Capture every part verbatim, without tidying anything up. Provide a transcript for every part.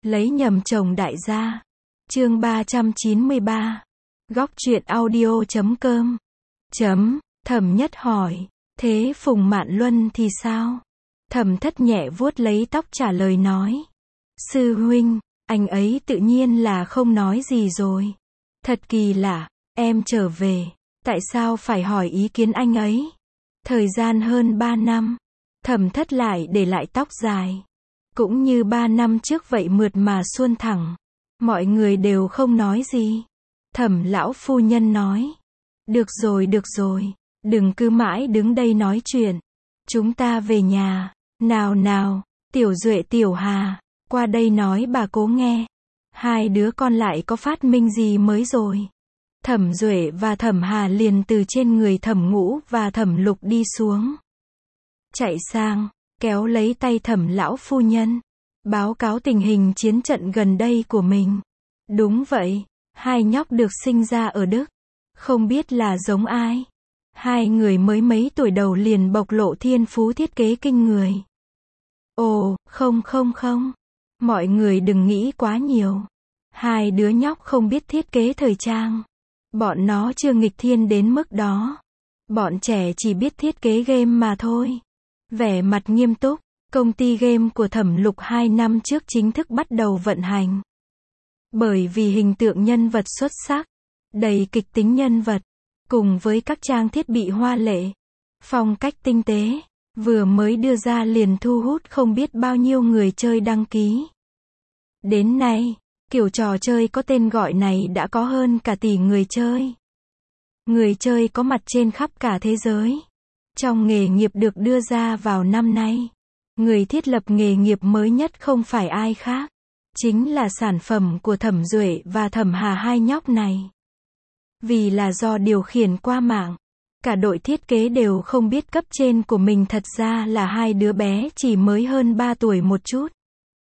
Lấy nhầm chồng đại gia. Chương ba trăm chín mươi ba. Góc truyện audio chấm com. Chấm, Thẩm Nhất hỏi, thế Phùng Mạn Luân thì sao? Thẩm Thất nhẹ vuốt lấy tóc trả lời nói. Sư huynh, anh ấy tự nhiên là không nói gì rồi. Thật kỳ lạ, em trở về, tại sao phải hỏi ý kiến anh ấy? Thời gian hơn ba năm, Thẩm Thất lại để lại tóc dài. Cũng như ba năm trước vậy, mượt mà suôn thẳng. Mọi người đều không nói gì. Thẩm lão phu nhân nói. Được rồi được rồi, đừng cứ mãi đứng đây nói chuyện. Chúng ta về nhà. Nào nào, Tiểu Duệ Tiểu Hà, qua đây nói bà cố nghe. Hai đứa con lại có phát minh gì mới rồi? Thẩm Duệ và Thẩm Hà liền từ trên người Thẩm Ngũ và Thẩm Lục đi xuống. Chạy sang, kéo lấy tay Thẩm lão phu nhân, báo cáo tình hình chiến trận gần đây của mình. Đúng vậy, hai nhóc được sinh ra ở Đức. Không biết là giống ai. Hai người mới mấy tuổi đầu liền bộc lộ thiên phú thiết kế kinh người. Ồ, không không không. Mọi người đừng nghĩ quá nhiều. Hai đứa nhóc không biết thiết kế thời trang. Bọn nó chưa nghịch thiên đến mức đó. Bọn trẻ chỉ biết thiết kế game mà thôi. Vẻ mặt nghiêm túc, công ty game của Thẩm Lục hai năm trước chính thức bắt đầu vận hành. Bởi vì hình tượng nhân vật xuất sắc, đầy kịch tính nhân vật, cùng với các trang thiết bị hoa lệ, phong cách tinh tế, vừa mới đưa ra liền thu hút không biết bao nhiêu người chơi đăng ký. Đến nay, kiểu trò chơi có tên gọi này đã có hơn cả tỷ người chơi. Người chơi có mặt trên khắp cả thế giới. Trong nghề nghiệp được đưa ra vào năm nay, người thiết lập nghề nghiệp mới nhất không phải ai khác, chính là sản phẩm của Thẩm Duệ và Thẩm Hà, hai nhóc này. Vì là do điều khiển qua mạng, cả đội thiết kế đều không biết cấp trên của mình thật ra là hai đứa bé chỉ mới hơn ba tuổi một chút.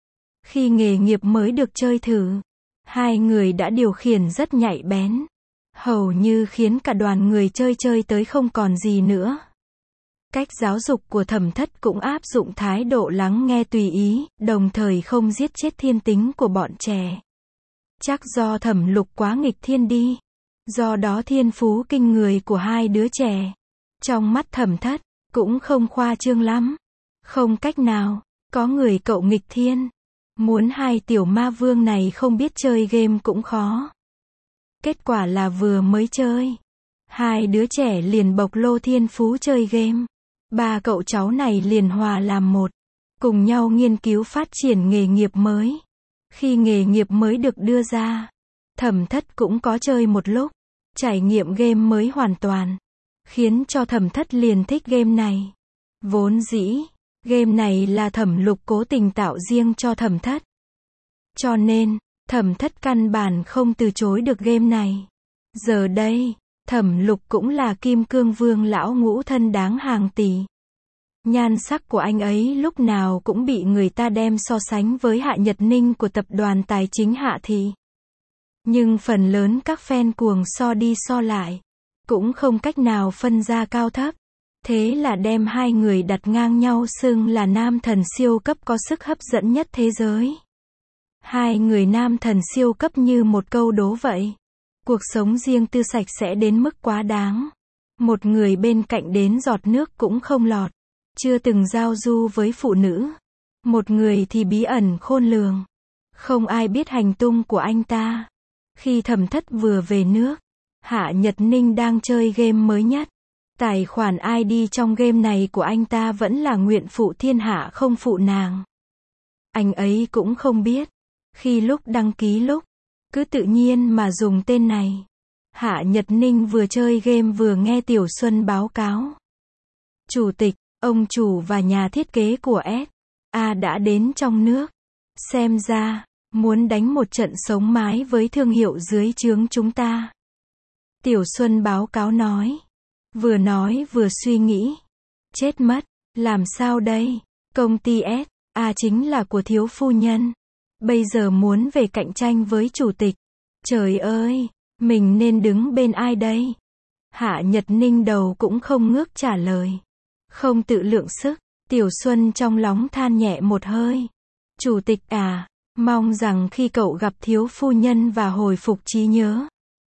Khi nghề nghiệp mới được chơi thử, hai người đã điều khiển rất nhạy bén, hầu như khiến cả đoàn người chơi chơi tới không còn gì nữa. Cách giáo dục của Thẩm Thất cũng áp dụng thái độ lắng nghe tùy ý, đồng thời không giết chết thiên tính của bọn trẻ. Chắc do Thẩm Lục quá nghịch thiên đi. Do đó thiên phú kinh người của hai đứa trẻ, trong mắt Thẩm Thất, cũng không khoa trương lắm. Không cách nào, có người cậu nghịch thiên. Muốn hai tiểu ma vương này không biết chơi game cũng khó. Kết quả là vừa mới chơi, hai đứa trẻ liền bộc lộ thiên phú chơi game. Ba cậu cháu này liền hòa làm một, cùng nhau nghiên cứu phát triển nghề nghiệp mới. Khi nghề nghiệp mới được đưa ra, Thẩm Thất cũng có chơi một lúc, trải nghiệm game mới hoàn toàn, khiến cho Thẩm Thất liền thích game này. Vốn dĩ, game này là Thẩm Lục cố tình tạo riêng cho Thẩm Thất. Cho nên, Thẩm Thất căn bản không từ chối được game này. Giờ đây, Thẩm Lục cũng là kim cương vương lão ngũ thân đáng hàng tỷ. Nhan sắc của anh ấy lúc nào cũng bị người ta đem so sánh với Hạ Nhật Ninh của tập đoàn tài chính Hạ Thị. Nhưng phần lớn các fan cuồng so đi so lại, cũng không cách nào phân ra cao thấp. Thế là đem hai người đặt ngang nhau xưng là nam thần siêu cấp có sức hấp dẫn nhất thế giới. Hai người nam thần siêu cấp như một câu đố vậy. Cuộc sống riêng tư sạch sẽ đến mức quá đáng. Một người bên cạnh đến giọt nước cũng không lọt. Chưa từng giao du với phụ nữ. Một người thì bí ẩn khôn lường. Không ai biết hành tung của anh ta. Khi Thẩm Thất vừa về nước, Hạ Nhật Ninh đang chơi game mới nhất. Tài khoản i đê trong game này của anh ta vẫn là nguyện phụ thiên hạ không phụ nàng. Anh ấy cũng không biết. Khi lúc đăng ký lúc, cứ tự nhiên mà dùng tên này. Hạ Nhật Ninh vừa chơi game vừa nghe Tiểu Xuân báo cáo. Chủ tịch, ông chủ và nhà thiết kế của ét a đã đến trong nước. Xem ra, muốn đánh một trận sống mái với thương hiệu dưới trướng chúng ta. Tiểu Xuân báo cáo nói. Vừa nói vừa suy nghĩ. Chết mất, làm sao đây? Công ty ét a chính là của thiếu phu nhân. Bây giờ muốn về cạnh tranh với chủ tịch. Trời ơi, mình nên đứng bên ai đây? Hạ Nhật Ninh đầu cũng không ngước trả lời. Không tự lượng sức, Tiểu Xuân trong lòng than nhẹ một hơi. Chủ tịch à, Mong rằng khi cậu gặp thiếu phu nhân và hồi phục trí nhớ,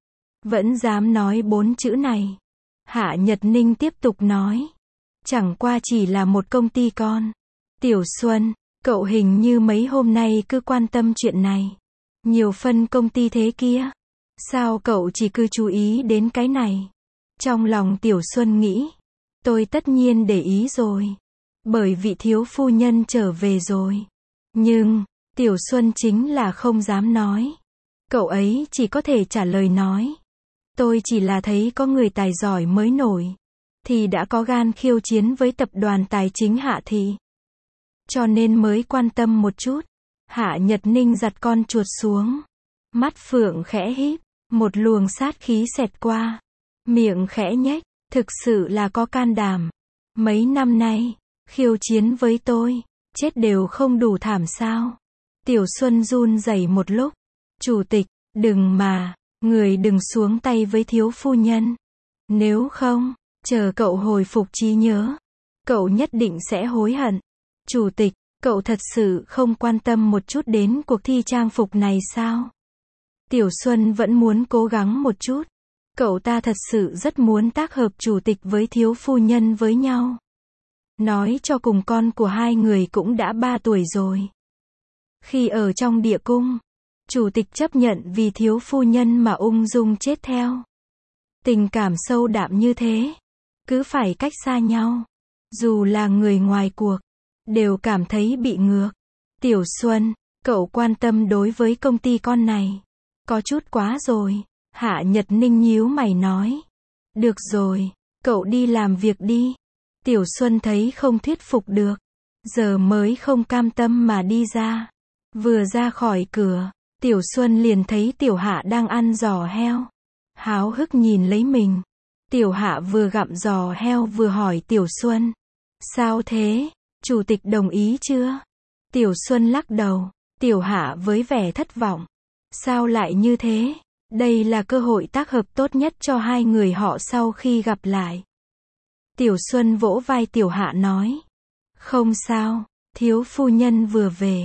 vẫn dám nói bốn chữ này. Hạ Nhật Ninh tiếp tục nói. Chẳng qua chỉ là một công ty con. Tiểu Xuân, cậu hình như mấy hôm nay cứ quan tâm chuyện này. Nhiều phân công ty thế kia. Sao cậu chỉ cứ chú ý đến cái này? Trong lòng Tiểu Xuân nghĩ. Tôi tất nhiên để ý rồi. Bởi vị thiếu phu nhân trở về rồi. Nhưng, Tiểu Xuân chính là không dám nói. Cậu ấy chỉ có thể trả lời nói. Tôi chỉ là thấy có người tài giỏi mới nổi. Thì đã có gan khiêu chiến với tập đoàn tài chính Hạ Thị. Cho nên mới quan tâm một chút. Hạ Nhật Ninh giặt con chuột xuống. Mắt phượng khẽ híp. Một luồng sát khí xẹt qua. Miệng khẽ nhếch. Thực sự là có can đảm. Mấy năm nay, khiêu chiến với tôi. Chết đều không đủ thảm sao? Tiểu Xuân run rẩy một lúc. Chủ tịch, đừng mà. Người đừng xuống tay với thiếu phu nhân. Nếu không, chờ cậu hồi phục trí nhớ, cậu nhất định sẽ hối hận. Chủ tịch, cậu thật sự không quan tâm một chút đến cuộc thi trang phục này sao? Tiểu Xuân vẫn muốn cố gắng một chút. Cậu ta thật sự rất muốn tác hợp chủ tịch với thiếu phu nhân với nhau. Nói cho cùng con của hai người cũng đã ba tuổi rồi. Khi ở trong địa cung, chủ tịch chấp nhận vì thiếu phu nhân mà ung dung chết theo. Tình cảm sâu đậm như thế, cứ phải cách xa nhau. Dù là người ngoài cuộc, đều cảm thấy bị ngược. Tiểu Xuân, cậu quan tâm đối với công ty con này. Có chút quá rồi. Hạ Nhật Ninh nhíu mày nói. Được rồi, cậu đi làm việc đi. Tiểu Xuân thấy không thuyết phục được. Giờ mới không cam tâm mà đi ra. Vừa ra khỏi cửa, Tiểu Xuân liền thấy Tiểu Hạ đang ăn giò heo. Háo hức nhìn lấy mình. Tiểu Hạ vừa gặm giò heo vừa hỏi Tiểu Xuân. Sao thế? Chủ tịch đồng ý chưa? Tiểu Xuân lắc đầu. Tiểu Hạ với vẻ thất vọng. Sao lại như thế? Đây là cơ hội tác hợp tốt nhất cho hai người họ sau khi gặp lại. Tiểu Xuân vỗ vai Tiểu Hạ nói. Không sao, thiếu phu nhân vừa về.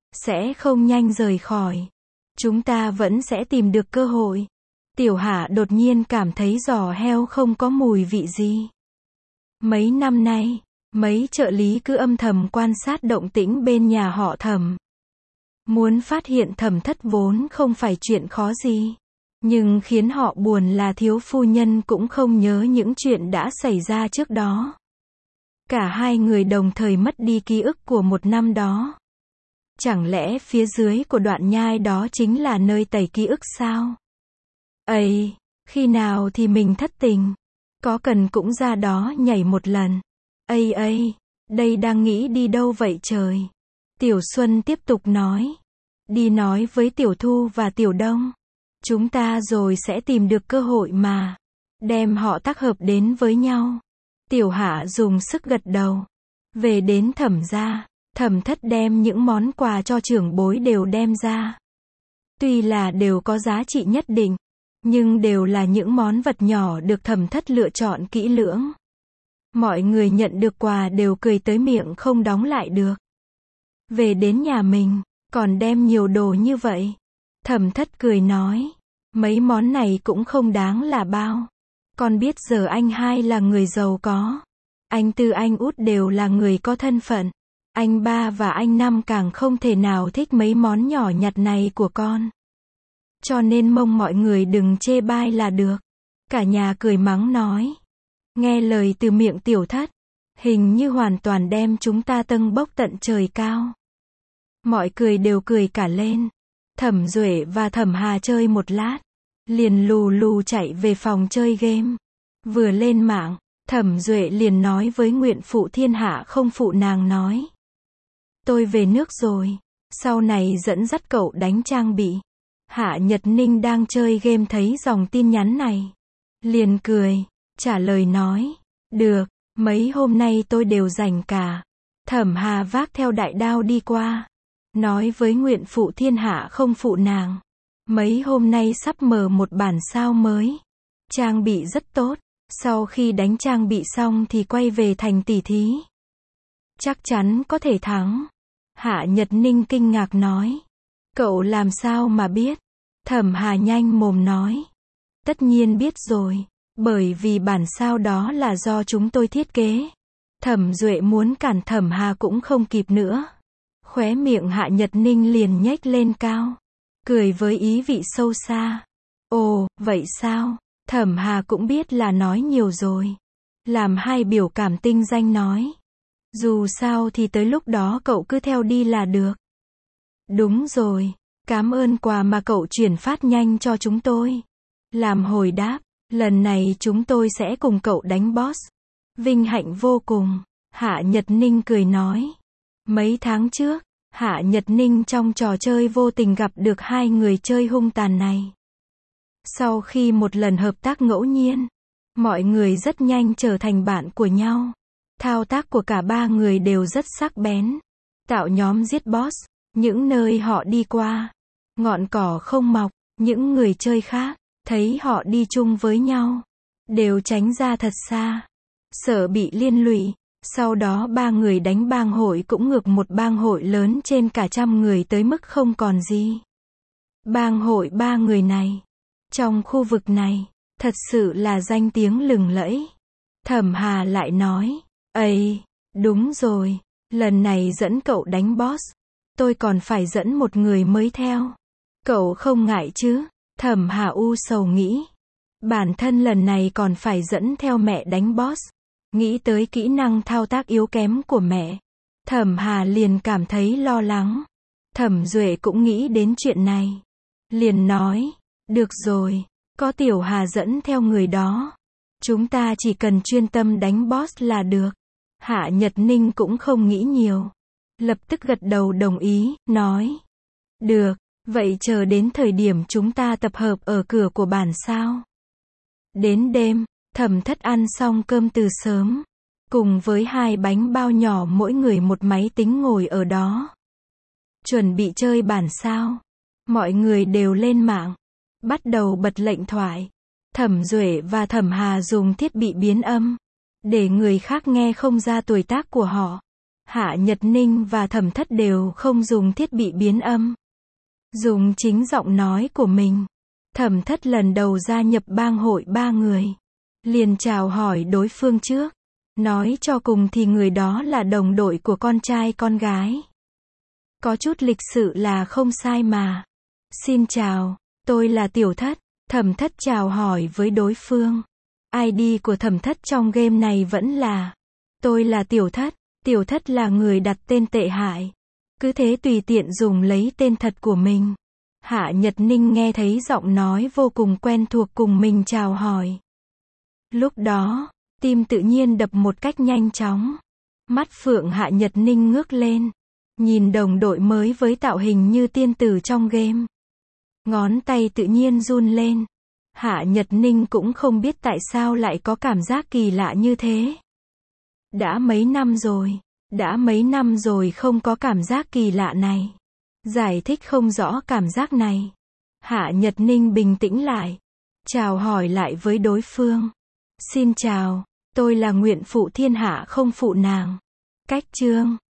Sẽ không nhanh rời khỏi. Chúng ta vẫn sẽ tìm được cơ hội. Tiểu Hạ đột nhiên cảm thấy giò heo không có mùi vị gì. Mấy năm nay, mấy trợ lý cứ âm thầm quan sát động tĩnh bên nhà họ Thẩm. Muốn phát hiện Thẩm Thất vốn không phải chuyện khó gì. Nhưng khiến họ buồn là thiếu phu nhân cũng không nhớ những chuyện đã xảy ra trước đó. Cả hai người đồng thời mất đi ký ức của một năm đó. Chẳng lẽ phía dưới của đoạn nhai đó chính là nơi tẩy ký ức sao? Ây, khi nào thì mình thất tình? Có cần cũng ra đó nhảy một lần. Ây ây, đây đang nghĩ đi đâu vậy trời? Tiểu Xuân tiếp tục nói. Đi nói với Tiểu Thu và Tiểu Đông. Chúng ta rồi sẽ tìm được cơ hội mà. Đem họ tác hợp đến với nhau. Tiểu Hạ dùng sức gật đầu. Về đến Thẩm gia, Thẩm Thất đem những món quà cho trưởng bối đều đem ra. Tuy là đều có giá trị nhất định, nhưng đều là những món vật nhỏ được Thẩm Thất lựa chọn kỹ lưỡng. Mọi người nhận được quà đều cười tới miệng không đóng lại được. Về đến nhà mình, còn đem nhiều đồ như vậy. Thẩm Thất cười nói, mấy món này cũng không đáng là bao. Con biết giờ anh hai là người giàu có. Anh tư anh út đều là người có thân phận. Anh ba và anh năm càng không thể nào thích mấy món nhỏ nhặt này của con. Cho nên mong mọi người đừng chê bai là được. Cả nhà cười mắng nói. Nghe lời từ miệng Tiểu Thất, hình như hoàn toàn đem chúng ta tâng bốc tận trời cao. Mọi cười đều cười cả lên. Thẩm Duệ và Thẩm Hà chơi một lát, liền lù lù chạy về phòng chơi game. Vừa lên mạng, Thẩm Duệ liền nói với nguyện phụ thiên hạ không phụ nàng nói. Tôi về nước rồi, sau này dẫn dắt cậu đánh trang bị. Hạ Nhật Ninh đang chơi game thấy dòng tin nhắn này. Liền cười, trả lời nói. Được, mấy hôm nay tôi đều rảnh cả. Thẩm Hà vác theo đại đao đi qua. Nói với nguyện phụ thiên hạ không phụ nàng. Mấy hôm nay sắp mở một bản sao mới. Trang bị rất tốt. Sau khi đánh trang bị xong thì quay về thành tỷ thí. Chắc chắn có thể thắng. Hạ Nhật Ninh kinh ngạc nói. Cậu làm sao mà biết? Thẩm Hà nhanh mồm nói. Tất nhiên biết rồi. Bởi vì bản sao đó là do chúng tôi thiết kế. Thẩm Duệ muốn cản Thẩm Hà cũng không kịp nữa. Khóe miệng Hạ Nhật Ninh liền nhếch lên cao. Cười với ý vị sâu xa. Ồ, vậy sao? Thẩm Hà cũng biết là nói nhiều rồi. Làm hai biểu cảm tinh danh nói. Dù sao thì tới lúc đó cậu cứ theo đi là được. Đúng rồi. Cảm ơn quà mà cậu chuyển phát nhanh cho chúng tôi. Làm hồi đáp. Lần này chúng tôi sẽ cùng cậu đánh boss. Vinh hạnh vô cùng. Hạ Nhật Ninh cười nói. Mấy tháng trước, Hạ Nhật Ninh trong trò chơi vô tình gặp được hai người chơi hung tàn này. Sau khi một lần hợp tác ngẫu nhiên, mọi người rất nhanh trở thành bạn của nhau. Thao tác của cả ba người đều rất sắc bén. Tạo nhóm giết boss, những nơi họ đi qua, ngọn cỏ không mọc, những người chơi khác, thấy họ đi chung với nhau, đều tránh ra thật xa, sợ bị liên lụy. Sau đó ba người đánh bang hội cũng ngược một bang hội lớn trên cả trăm người tới mức không còn gì. Bang hội ba người này, trong khu vực này, thật sự là danh tiếng lừng lẫy. Thẩm Hà lại nói, ây, đúng rồi, lần này dẫn cậu đánh boss, tôi còn phải dẫn một người mới theo. Cậu không ngại chứ? Thẩm Hà u sầu nghĩ. Bản thân lần này còn phải dẫn theo mẹ đánh boss. Nghĩ tới kỹ năng thao tác yếu kém của mẹ, Thẩm Hà liền cảm thấy lo lắng. Thẩm Duệ cũng nghĩ đến chuyện này. Liền nói, được rồi, có Tiểu Hà dẫn theo người đó. Chúng ta chỉ cần chuyên tâm đánh boss là được. Hạ Nhật Ninh cũng không nghĩ nhiều. Lập tức gật đầu đồng ý, nói. Được, vậy chờ đến thời điểm chúng ta tập hợp ở cửa của bản sao. Đến đêm, Thẩm Thất ăn xong cơm từ sớm. Cùng với hai bánh bao nhỏ mỗi người một máy tính ngồi ở đó. Chuẩn bị chơi bản sao. Mọi người đều lên mạng. Bắt đầu bật lệnh thoại. Thẩm Duệ và Thẩm Hà dùng thiết bị biến âm. Để người khác nghe không ra tuổi tác của họ. Hạ Nhật Ninh và Thẩm Thất đều không dùng thiết bị biến âm. Dùng chính giọng nói của mình. Thẩm Thất lần đầu gia nhập bang hội ba người. Liền chào hỏi đối phương trước. Nói cho cùng thì người đó là đồng đội của con trai con gái. Có chút lịch sự là không sai mà. Xin chào, tôi là Tiểu Thất. Thẩm Thất chào hỏi với đối phương. i đê của Thẩm Thất trong game này vẫn là tôi là Tiểu Thất. Tiểu Thất là người đặt tên tệ hại. Cứ thế tùy tiện dùng lấy tên thật của mình. Hạ Nhật Ninh nghe thấy giọng nói vô cùng quen thuộc cùng mình chào hỏi. Lúc đó, tim tự nhiên đập một cách nhanh chóng. Mắt phượng Hạ Nhật Ninh ngước lên. Nhìn đồng đội mới với tạo hình như tiên tử trong game. Ngón tay tự nhiên run lên. Hạ Nhật Ninh cũng không biết tại sao lại có cảm giác kỳ lạ như thế. Đã mấy năm rồi. Đã mấy năm rồi không có cảm giác kỳ lạ này. Giải thích không rõ cảm giác này. Hạ Nhật Ninh bình tĩnh lại. Chào hỏi lại với đối phương. Xin chào, tôi là nguyện phụ thiên hạ không phụ nàng. Cách chương